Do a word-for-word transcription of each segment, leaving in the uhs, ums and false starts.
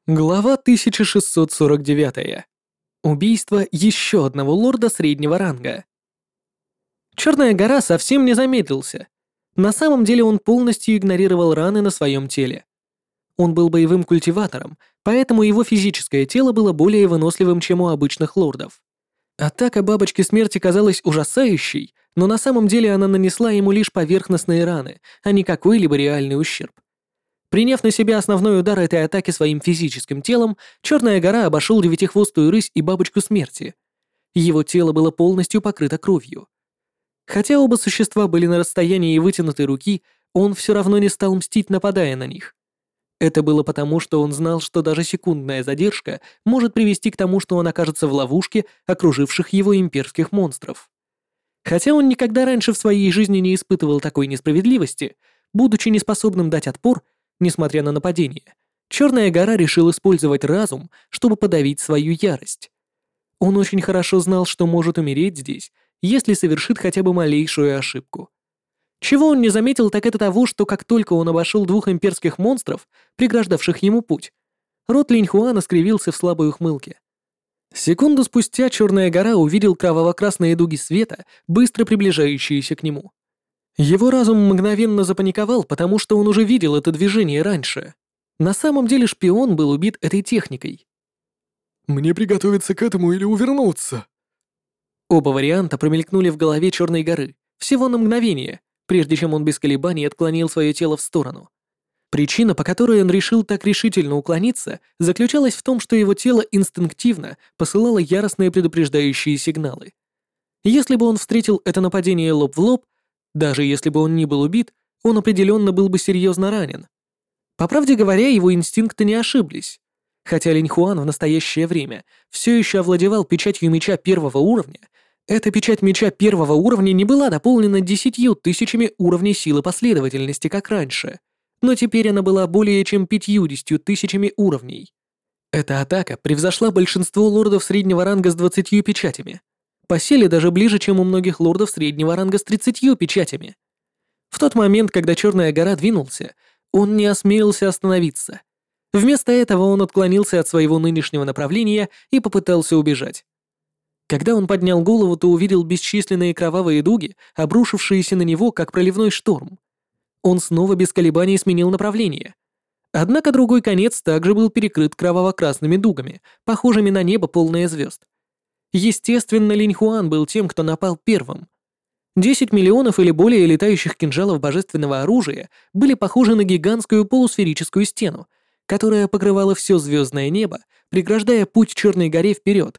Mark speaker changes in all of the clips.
Speaker 1: Глава тысяча шестьсот сорок девять. Убийство еще одного лорда среднего ранга. Черная гора совсем не замедлился. На самом деле он полностью игнорировал раны на своем теле. Он был боевым культиватором, поэтому его физическое тело было более выносливым, чем у обычных лордов. Атака бабочки смерти казалась ужасающей, но на самом деле она нанесла ему лишь поверхностные раны, а не какой-либо реальный ущерб. Приняв на себя основной удар этой атаки своим физическим телом, Черная гора обошел девятихвостую рысь и бабочку смерти. Его тело было полностью покрыто кровью. Хотя оба существа были на расстоянии вытянутой руки, он все равно не стал мстить, нападая на них. Это было потому, что он знал, что даже секундная задержка может привести к тому, что он окажется в ловушке окруживших его имперских монстров. Хотя он никогда раньше в своей жизни не испытывал такой несправедливости, будучи неспособным дать отпор, несмотря на нападение, Черная гора решил использовать разум, чтобы подавить свою ярость. Он очень хорошо знал, что может умереть здесь, если совершит хотя бы малейшую ошибку. Чего он не заметил, так это того, что как только он обошел двух имперских монстров, преграждавших ему путь, рот Линьхуана скривился в слабой ухмылке. Секунду спустя Черная гора увидел кроваво-красные дуги света, быстро приближающиеся к нему. Его разум мгновенно запаниковал, потому что он уже видел это движение раньше. На самом деле шпион был убит этой техникой.
Speaker 2: «Мне приготовиться к этому или увернуться?»
Speaker 1: Оба варианта промелькнули в голове Черной горы, всего на мгновение, прежде чем он без колебаний отклонил свое тело в сторону. Причина, по которой он решил так решительно уклониться, заключалась в том, что его тело инстинктивно посылало яростные предупреждающие сигналы. Если бы он встретил это нападение лоб в лоб, даже если бы он не был убит, он определенно был бы серьезно ранен. По правде говоря, его инстинкты не ошиблись. Хотя Линьхуан в настоящее время все еще овладевал печатью меча первого уровня, эта печать меча первого уровня не была дополнена десятью тысячами уровней силы последовательности, как раньше, но теперь она была более чем пятьюдесятью тысячами уровней. Эта атака превзошла большинство лордов среднего ранга с двадцатью печатями. По силе даже ближе, чем у многих лордов среднего ранга с тридцатью печатями. В тот момент, когда Черная гора двинулся, он не осмелился остановиться. Вместо этого он отклонился от своего нынешнего направления и попытался убежать. Когда он поднял голову, то увидел бесчисленные кровавые дуги, обрушившиеся на него, как проливной шторм. Он снова без колебаний сменил направление. Однако другой конец также был перекрыт кроваво-красными дугами, похожими на небо, полное звезд. Естественно, Линьхуан был тем, кто напал первым. Десять миллионов или более летающих кинжалов божественного оружия были похожи на гигантскую полусферическую стену, которая покрывала все звездное небо, преграждая путь Черной горе вперед.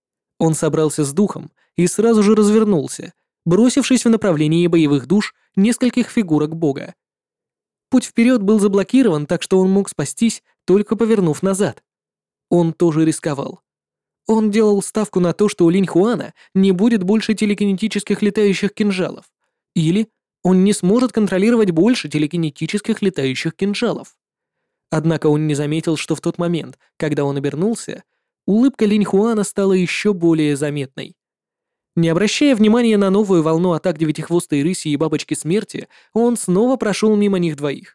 Speaker 1: Он собрался с духом и сразу же развернулся, бросившись в направлении боевых душ нескольких фигурок бога. Путь вперед был заблокирован, так что он мог спастись, только повернув назад. Он тоже рисковал. Он делал ставку на то, что у Линьхуана не будет больше телекинетических летающих кинжалов. Или он не сможет контролировать больше телекинетических летающих кинжалов. Однако он не заметил, что в тот момент, когда он обернулся, улыбка Линьхуана стала еще более заметной. Не обращая внимания на новую волну атак девятихвостой рыси и бабочки смерти, он снова прошел мимо них двоих.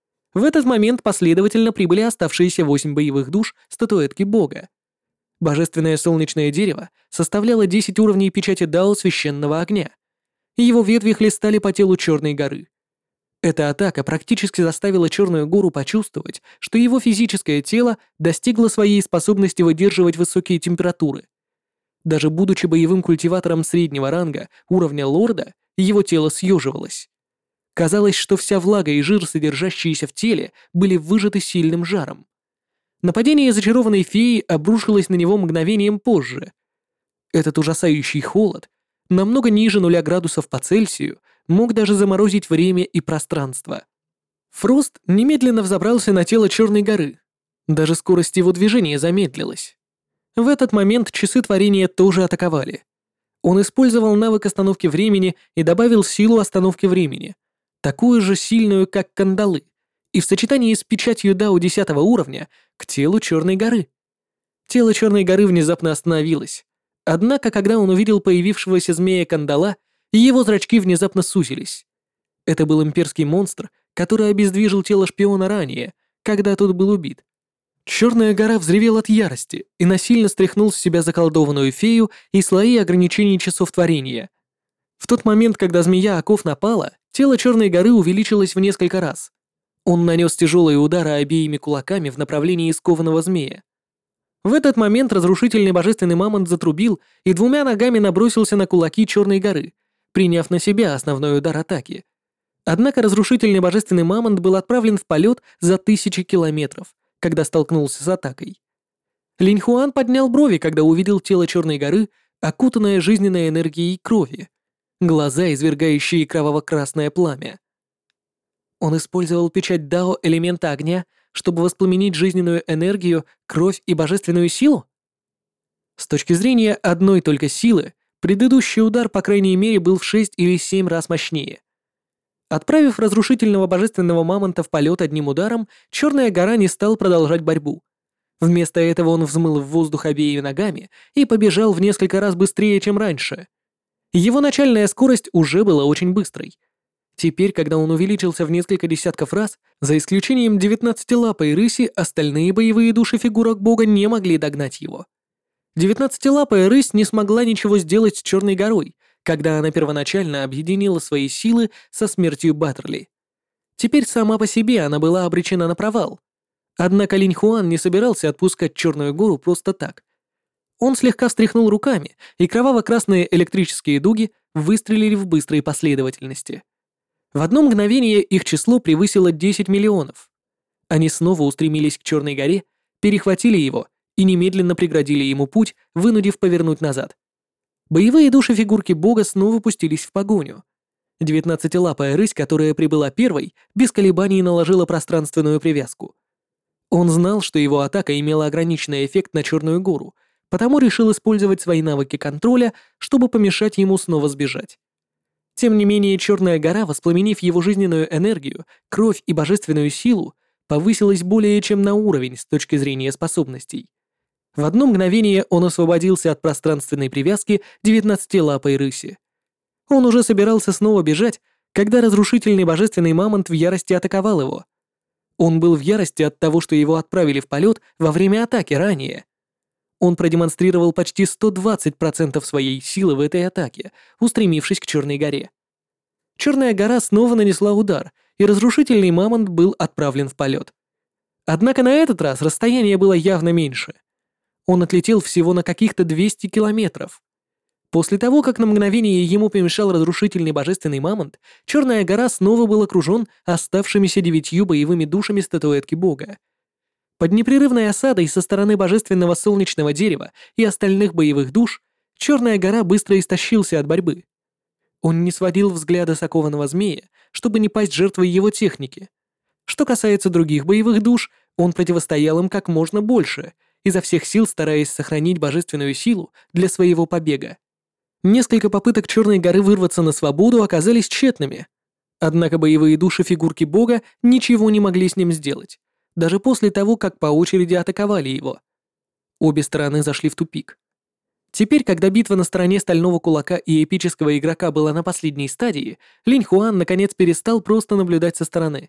Speaker 1: В этот момент последовательно прибыли оставшиеся восемь боевых душ статуэтки бога. Божественное солнечное дерево составляло десять уровней печати Дао священного огня. Его ветви хлестали по телу Черной горы. Эта атака практически заставила Черную гору почувствовать, что его физическое тело достигло своей способности выдерживать высокие температуры. Даже будучи боевым культиватором среднего ранга уровня лорда, его тело съеживалось. Казалось, что вся влага и жир, содержащиеся в теле, были выжаты сильным жаром. Нападение зачарованной феи обрушилось на него мгновением позже. Этот ужасающий холод, намного ниже нуля градусов по Цельсию, мог даже заморозить время и пространство. Фрост немедленно взобрался на тело Черной горы. Даже скорость его движения замедлилась. В этот момент часы творения тоже атаковали. Он использовал навык остановки времени и добавил силу остановки времени, такую же сильную, как кандалы, и в сочетании с печатью Дао десятого уровня к телу Черной горы. Тело Черной горы внезапно остановилось. Однако, когда он увидел появившегося змея-кандала, его зрачки внезапно сузились. Это был имперский монстр, который обездвижил тело шпиона ранее, когда тот был убит. Черная гора взревел от ярости и насильно стряхнул с себя заколдованную фею и слои ограничений часов творения. В тот момент, когда змея оков напала, тело Черной горы увеличилось в несколько раз. Он нанес тяжелые удары обеими кулаками в направлении скованного змея. В этот момент разрушительный божественный мамонт затрубил и двумя ногами набросился на кулаки Черной горы, приняв на себя основной удар атаки. Однако разрушительный божественный мамонт был отправлен в полет за тысячи километров, когда столкнулся с атакой. Линь Хуан поднял брови, когда увидел тело Черной горы, окутанное жизненной энергией крови, глаза, извергающие кроваво-красное пламя. Он использовал печать Дао элемента огня, чтобы воспламенить жизненную энергию, кровь и божественную силу? С точки зрения одной только силы, предыдущий удар, по крайней мере, был в шесть или семь раз мощнее. Отправив разрушительного божественного мамонта в полет одним ударом, Черная гора не стал продолжать борьбу. Вместо этого он взмыл в воздух обеими ногами и побежал в несколько раз быстрее, чем раньше. Его начальная скорость уже была очень быстрой. Теперь, когда он увеличился в несколько десятков раз, за исключением девятнадцатилапой рыси, остальные боевые души фигурок бога не могли догнать его. Девятнадцатилапая рысь не смогла ничего сделать с Черной горой, когда она первоначально объединила свои силы со смертью Баттерли. Теперь сама по себе она была обречена на провал. Однако Линь Хуан не собирался отпускать Черную гору просто так. Он слегка встряхнул руками, и кроваво-красные электрические дуги выстрелили в быстрой последовательности. В одно мгновение их число превысило десять миллионов. Они снова устремились к Черной горе, перехватили его и немедленно преградили ему путь, вынудив повернуть назад. Боевые души фигурки бога снова пустились в погоню. Девятнадцатилапая рысь, которая прибыла первой, без колебаний наложила пространственную привязку. Он знал, что его атака имела ограниченный эффект на Черную гору, потому решил использовать свои навыки контроля, чтобы помешать ему снова сбежать. Тем не менее, Черная гора, воспламенив его жизненную энергию, кровь и божественную силу, повысилась более чем на уровень с точки зрения способностей. В одно мгновение он освободился от пространственной привязки девятнадцатилапой рыси. Он уже собирался снова бежать, когда разрушительный божественный мамонт в ярости атаковал его. Он был в ярости от того, что его отправили в полет во время атаки ранее. Он продемонстрировал почти сто двадцать процентов своей силы в этой атаке, устремившись к Черной горе. Черная гора снова нанесла удар, и разрушительный мамонт был отправлен в полет. Однако на этот раз расстояние было явно меньше. Он отлетел всего на каких-то двести километров. После того, как на мгновение ему помешал разрушительный божественный мамонт, Черная гора снова был окружен оставшимися девятью боевыми душами статуэтки бога. Под непрерывной осадой со стороны божественного солнечного дерева и остальных боевых душ, Черная гора быстро истощился от борьбы. Он не сводил взгляда с окованного змея, чтобы не пасть жертвой его техники. Что касается других боевых душ, он противостоял им как можно больше, изо всех сил стараясь сохранить божественную силу для своего побега. Несколько попыток Черной горы вырваться на свободу оказались тщетными. Однако боевые души фигурки бога ничего не могли с ним сделать, даже после того, как по очереди атаковали его. Обе стороны зашли в тупик. Теперь, когда битва на стороне стального кулака и эпического игрока была на последней стадии, Линь Хуан наконец перестал просто наблюдать со стороны.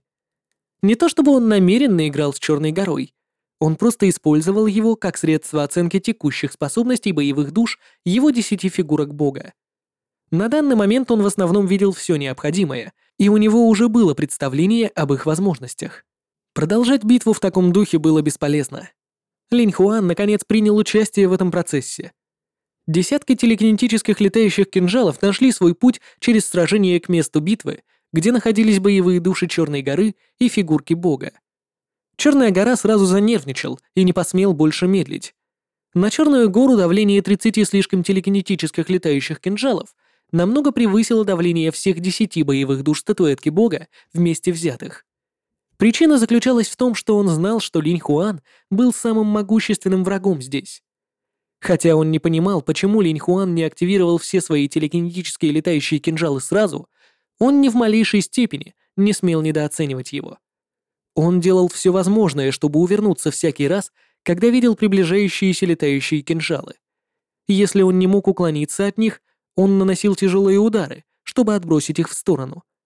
Speaker 1: Не то чтобы он намеренно играл с Черной горой, он просто использовал его как средство оценки текущих способностей боевых душ его десяти фигурок бога. На данный момент он в основном видел все необходимое, и у него уже было представление об их возможностях. Продолжать битву в таком духе было бесполезно. Линь Хуан наконец принял участие в этом процессе. Десятки телекинетических летающих кинжалов нашли свой путь через сражение к месту битвы, где находились боевые души Черной горы и фигурки бога. Черная гора сразу занервничал и не посмел больше медлить. На Черную гору давление тридцати слишком телекинетических летающих кинжалов намного превысило давление всех десяти боевых душ статуэтки бога вместе взятых. Причина заключалась в том, что он знал, что Линь Хуан был самым могущественным врагом здесь. Хотя он не понимал, почему Линь Хуан не активировал все свои телекинетические летающие кинжалы сразу, он ни в малейшей степени не смел недооценивать его. Он делал все возможное, чтобы увернуться всякий раз, когда видел приближающиеся летающие кинжалы. Если он не мог уклониться от них, он наносил тяжелые удары, чтобы отбросить их в сторону.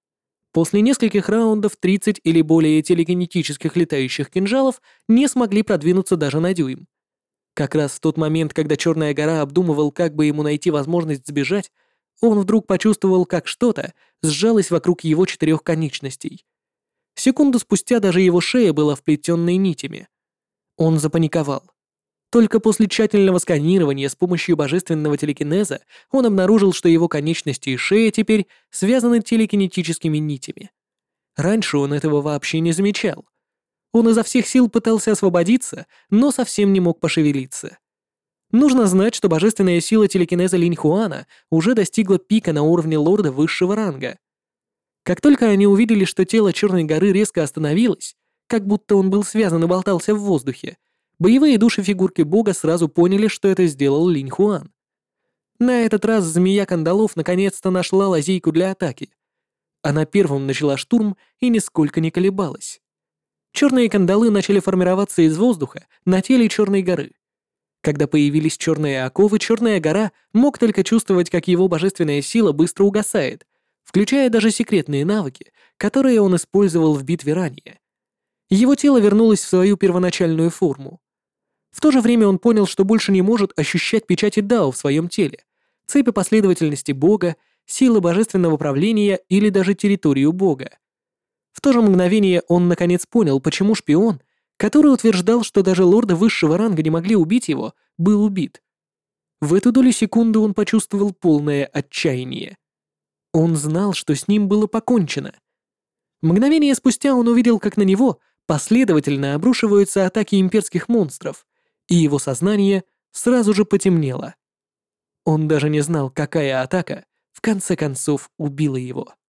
Speaker 1: После нескольких раундов тридцать или более телекинетических летающих кинжалов не смогли продвинуться даже на дюйм. Как раз в тот момент, когда Черная гора обдумывал, как бы ему найти возможность сбежать, он вдруг почувствовал, как что-то сжалось вокруг его четырех конечностей. Секунду спустя даже его шея была вплетенной нитями. Он запаниковал. Только после тщательного сканирования с помощью божественного телекинеза он обнаружил, что его конечности и шея теперь связаны телекинетическими нитями. Раньше он этого вообще не замечал. Он изо всех сил пытался освободиться, но совсем не мог пошевелиться. Нужно знать, что божественная сила телекинеза Линьхуана уже достигла пика на уровне лорда высшего ранга. Как только они увидели, что тело Черной горы резко остановилось, как будто он был связан и болтался в воздухе, боевые души фигурки бога сразу поняли, что это сделал Линьхуан. На этот раз змея кандалов наконец-то нашла лазейку для атаки. Она первым начала штурм и нисколько не колебалась. Черные кандалы начали формироваться из воздуха на теле Черной горы. Когда появились черные оковы, Черная гора мог только чувствовать, как его божественная сила быстро угасает, включая даже секретные навыки, которые он использовал в битве ранее. Его тело вернулось в свою первоначальную форму. В то же время он понял, что больше не может ощущать печати Дао в своем теле, цепи последовательности бога, силы божественного правления или даже территорию бога. В то же мгновение он наконец понял, почему шпион, который утверждал, что даже лорды высшего ранга не могли убить его, был убит. В эту долю секунды он почувствовал полное отчаяние. Он знал, что с ним было покончено. Мгновение спустя он увидел, как на него последовательно обрушиваются атаки имперских монстров, и его сознание сразу же потемнело. Он даже не знал, какая атака в конце концов убила его.